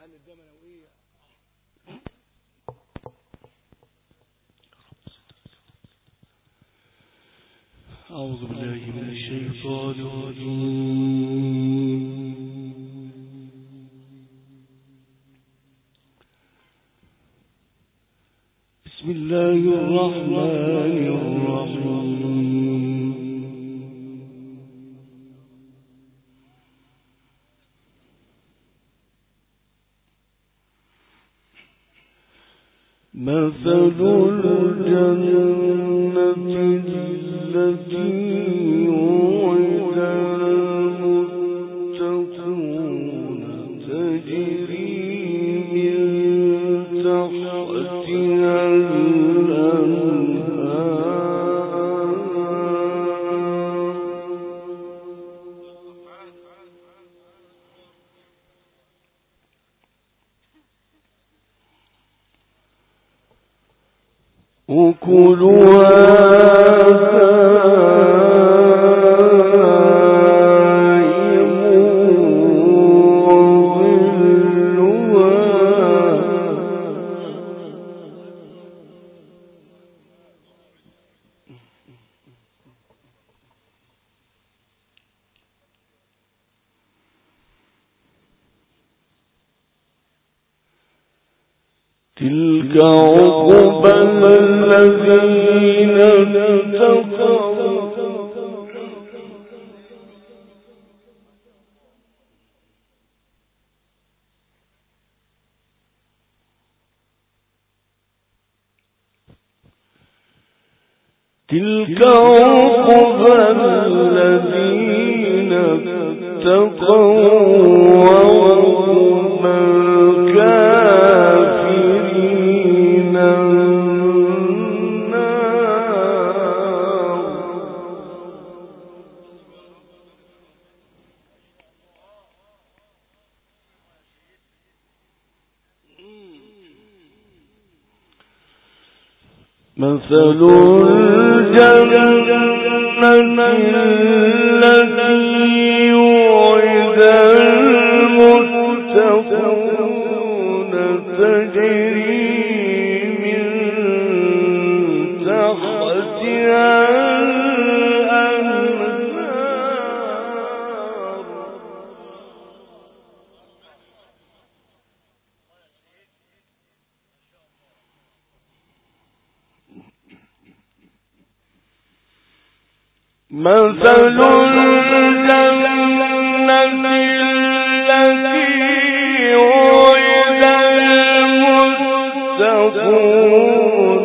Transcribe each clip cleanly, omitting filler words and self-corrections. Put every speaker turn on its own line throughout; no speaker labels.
أعوذ بالله من الشيطان الرجيم. بسم الله الرحمن الرحيم. مثل الجنة التي وعد المتقون تجري من تحتها أكلها دائم وظلها تلك عقبى الذين اتقوا تلك عقبى الذين اتقوا وعقبى الكافرين مثل الجنة التي وعد المتقون تجري من تحتها مثل الجنة التي وعد المتقون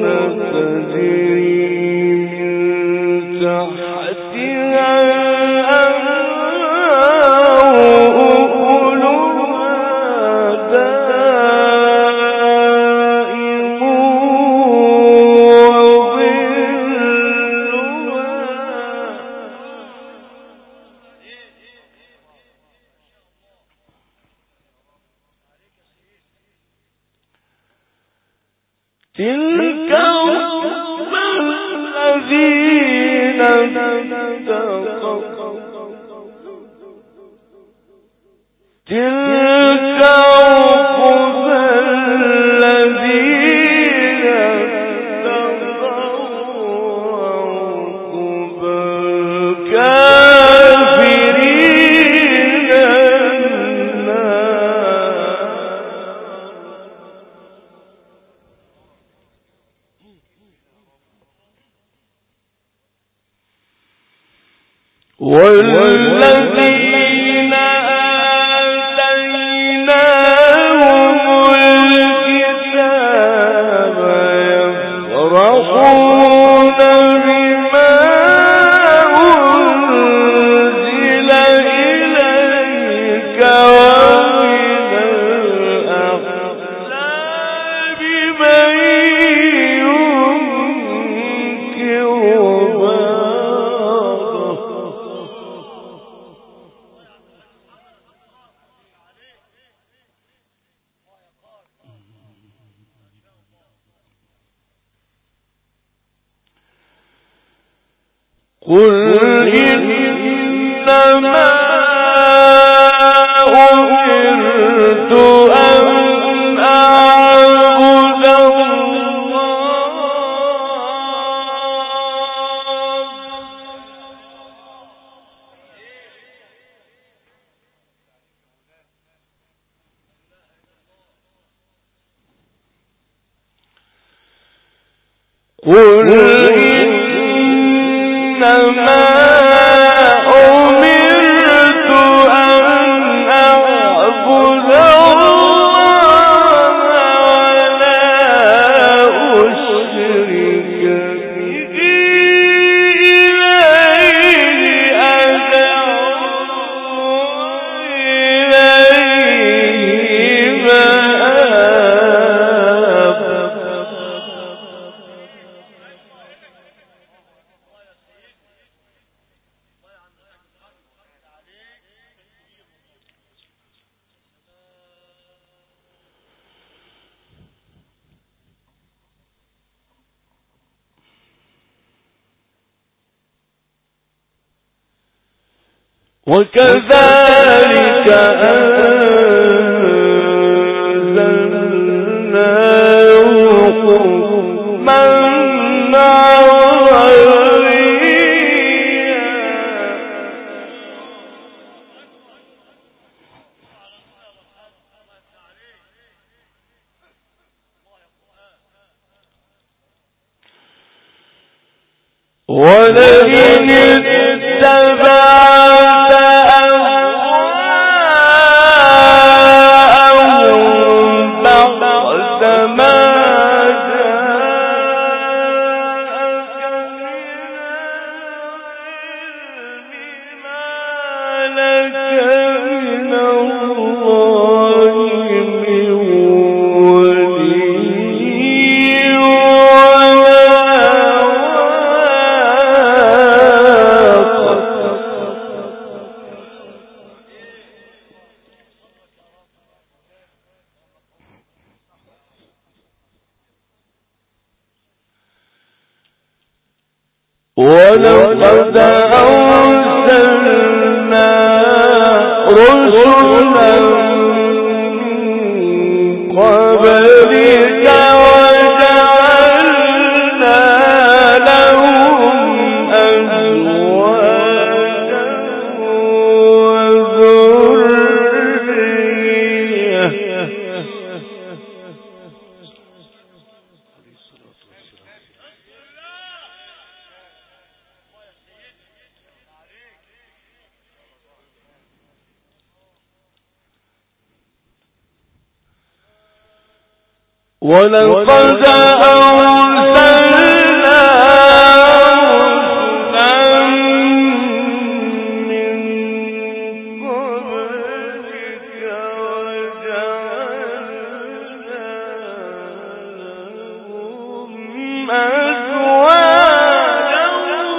تجري من تحتها تلك عقبى الذين اتقوا تلك عقبى الذين اتقوا وعقبى الكافرين والذين آتيناهم الكتاب يفرحون بما أنزل إليك ومن الأحزاب من ينكر قل إنما أمرت أن قل إنما أمرت أن أعبد الله ولا أشرك به إليه أدعو إليه مآب. وكذلك أنزلناه حكما عربيا ولئن اتبعت أهواءهم بعد ما جاءك من العلم ما لك من الله من ولي ولقد أرسلنا رسلا من قبلك وجعلنا لهم أزواجا وذرية ولقد أرسلنا رسلا من قبلك وجعلنا لهم أزواجا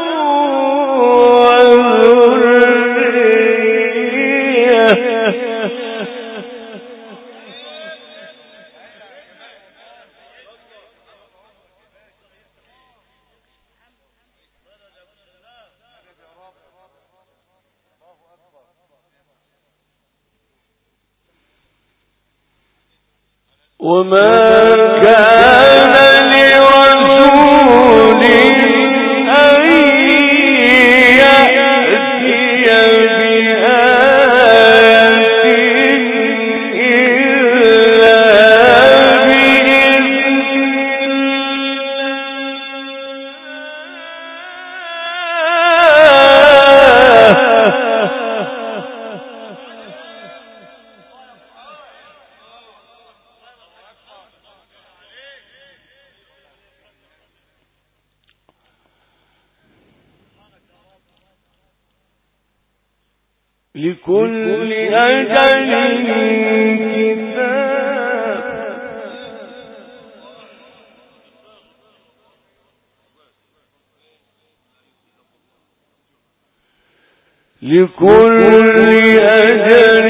وذرية وما كان لرسول أن يأتي بآية إلا بإذن لكل أجل كتاب لكل أجل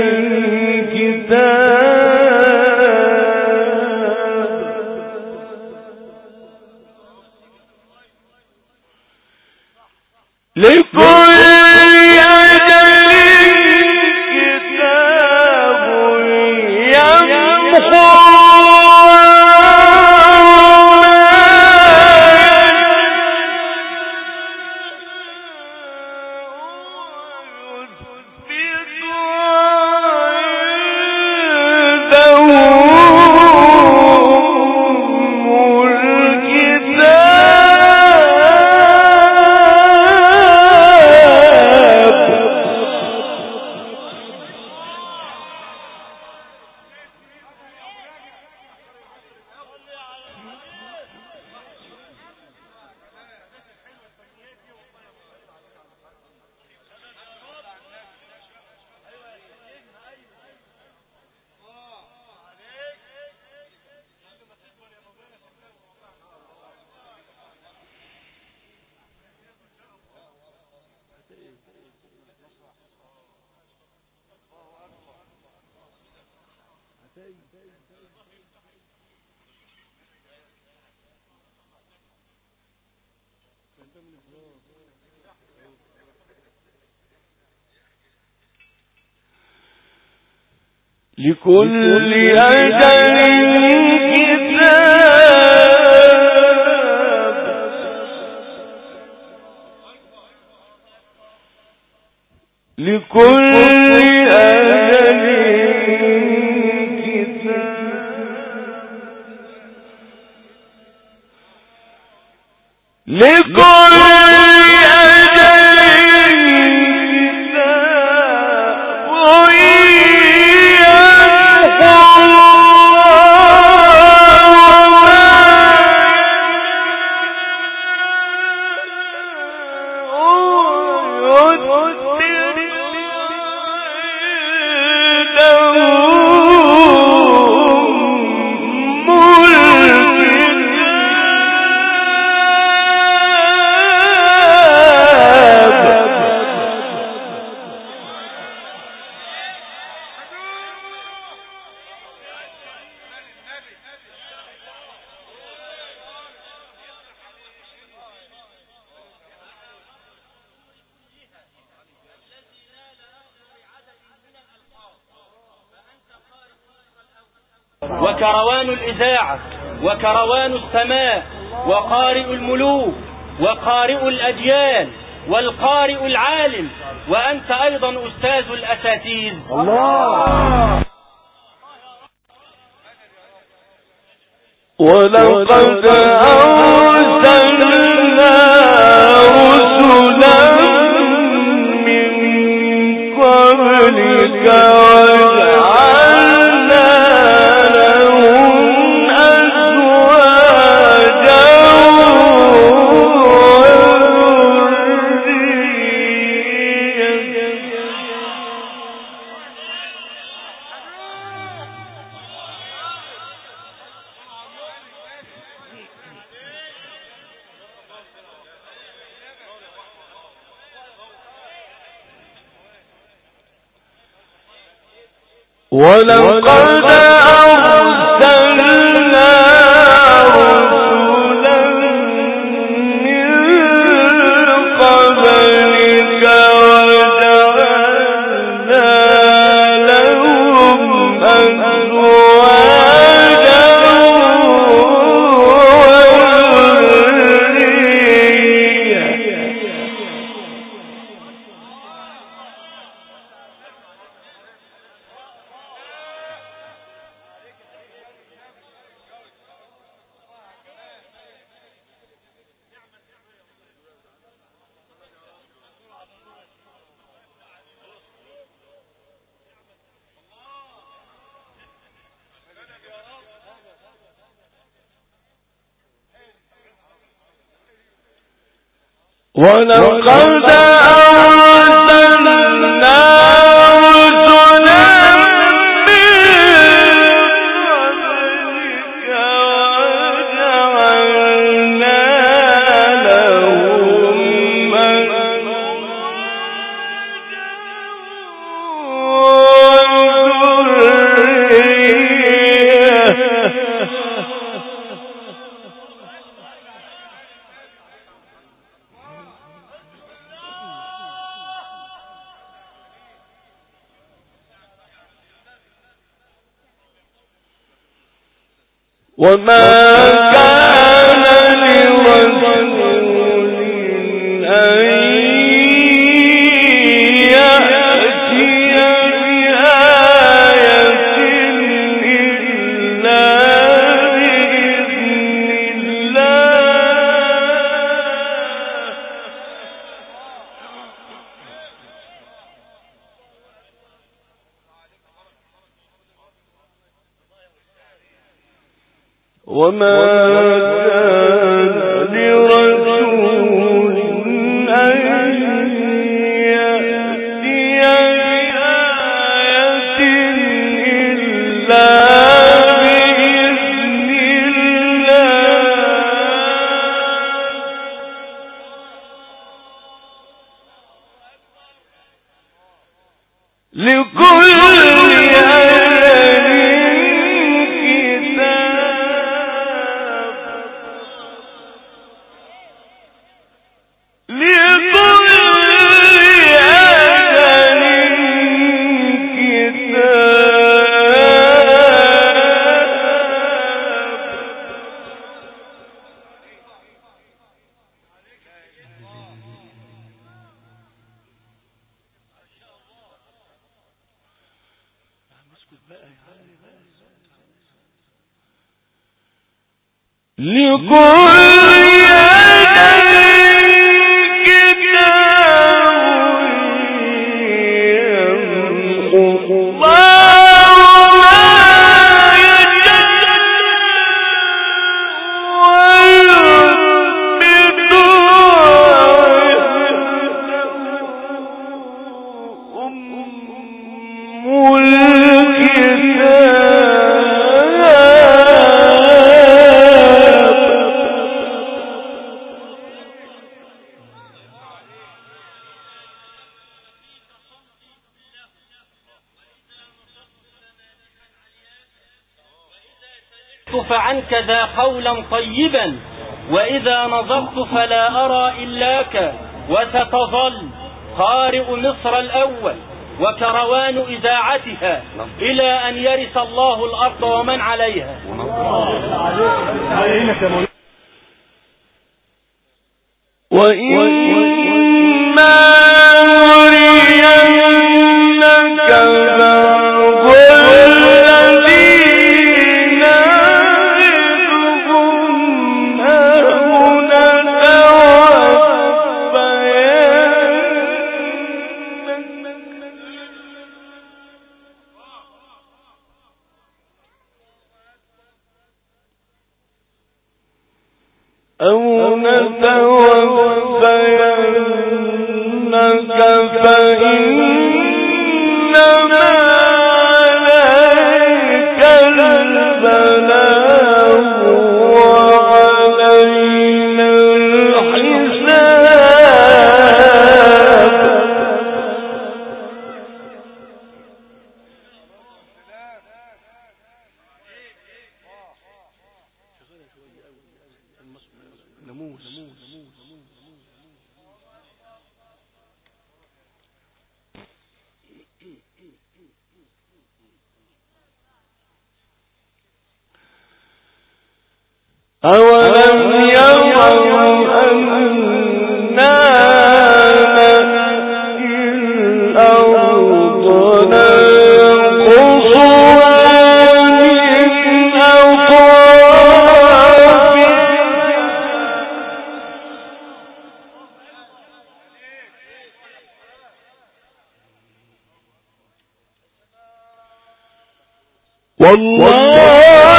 كتاب لكل الكتاب لكل أجل كتاب لكل أجل كتاب لكل
وكروان الإذاعة وكروان السماء وقارئ الملوك وقارئ الأجيال والقارئ العالم، وأنت أيضا أستاذ الأساتذة. الله.
ولقد أرسلنا رسلا من قبلك وجعلنا لهم أزواجا ولقد أرسلنا رسلا من قبلك وجعلنا لهم أزواجا ولقد أرسلنا رسلا من قبلك وجعلنا لهم وما كان لرسول أن يأتي بآية إلا بإذن وما كان لرسول أن يأتي بآية إلا بإذن الله لكل أجل
فعنك ذا قولا طيبا، وإذا نظرت فلا أرى إلاك، وستظل قارئ مصر الأول وكروان إذاعتها إلى أن يرث الله الأرض ومن عليها.
وإما نرينك بعض الذين نعدهم أو نتوفينك فإنما عليك البلاغ وعلينا الحساب. أولم يروا أنا نأتي الأرض ننقصها من أطرافها والله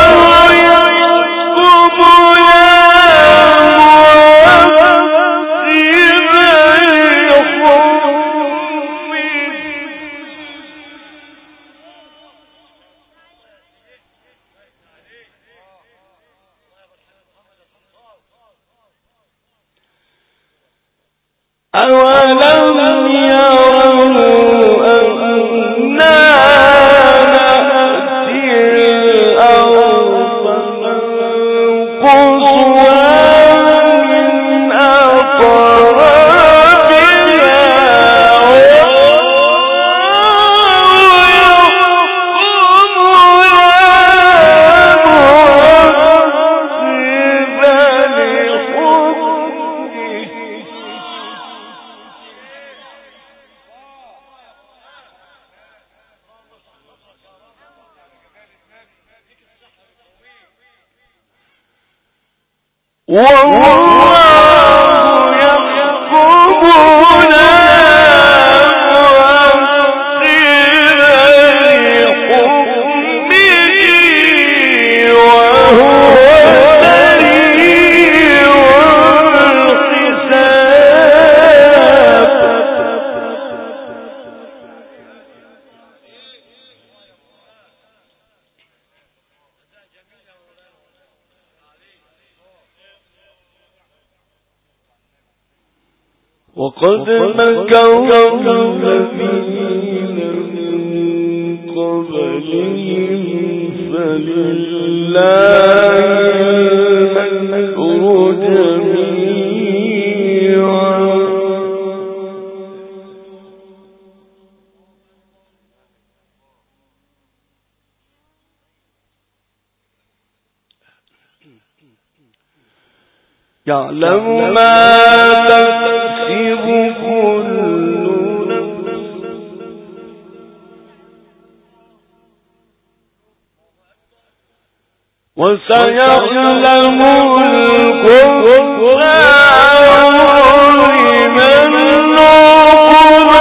أولم يروا أنا نأتي الأرض ننقصها من أطرافها والله يحكم لا مؤخر لحكمه وهو سريع الحساب. وقد مكروا الذين من قبلهم فلله المكر جميعا يعلم ما تكسب كل نفس وسيعلم الكفار لمن عقبى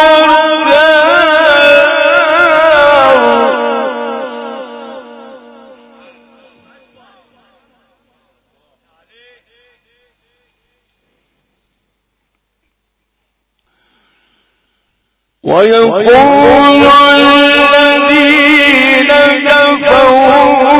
الدار ويقول الذين كفروا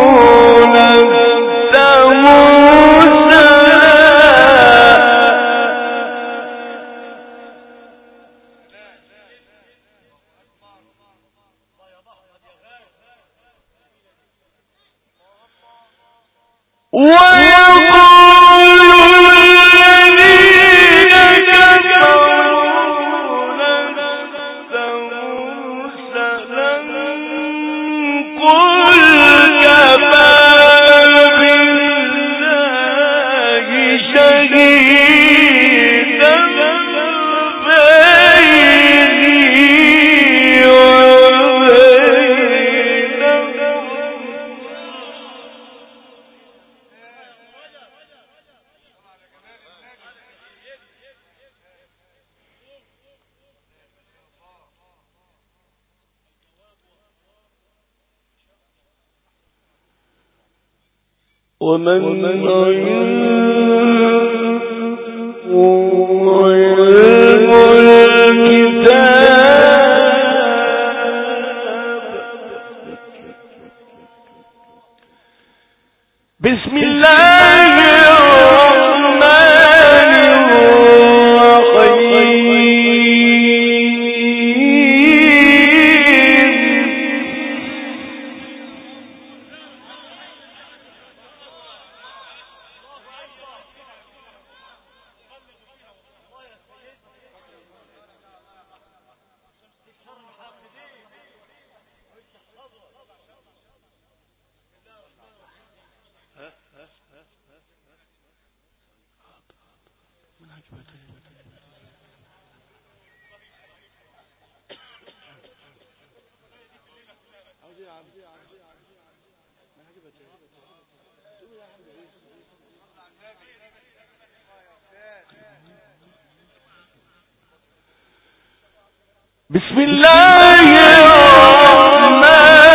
ومن علم الكتاب بسم الله الرحمن الرحيم بسم الله الرحمن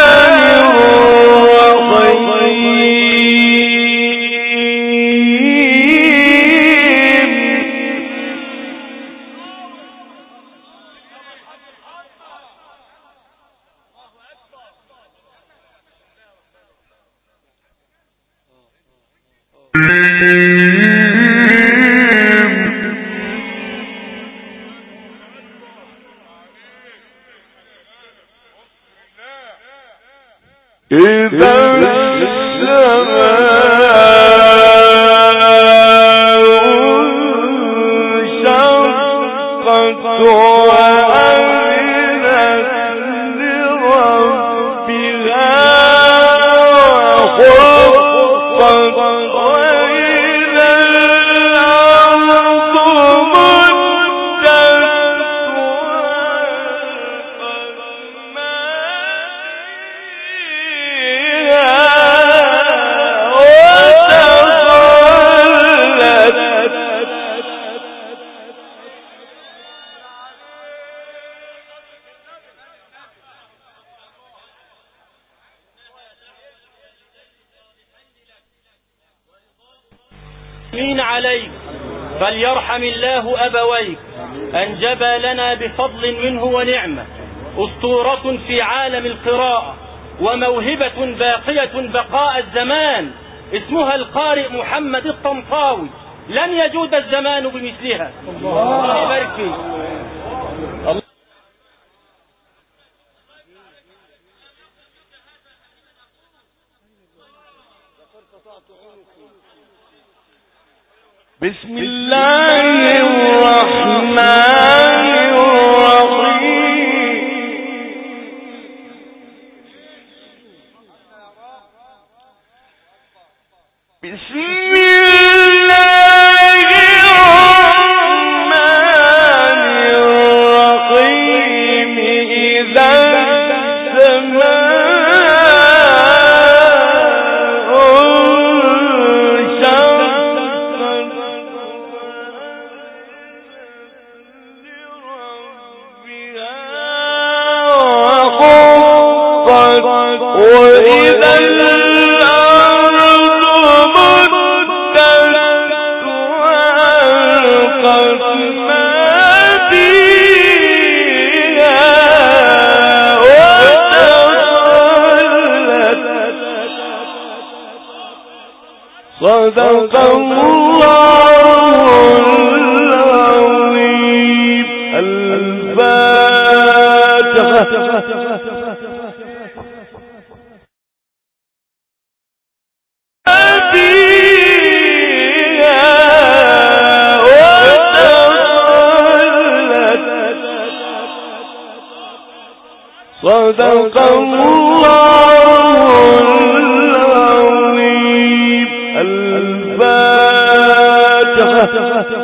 إذا السماء انشقت وأذنت لربها وحقت وإذا الأرض مدت
عليك فليرحم الله أبويك أنجبا لنا بفضل منه ونعمة أسطورة في عالم القراءة وموهبة باقية بقاء الزمان اسمها القارئ محمد الطنطاوي لن يجود الزمان بمثلها. الله يبارك فيك.
بسم الله الرحمن الرحيم بسم الله الرحمن الرحيم إذا السماء وإذا الأرض مدت وألقت ما فيها وتخلت صدق الله العظيم. الفاتحة. صدق الله العظيم. الفاتحة.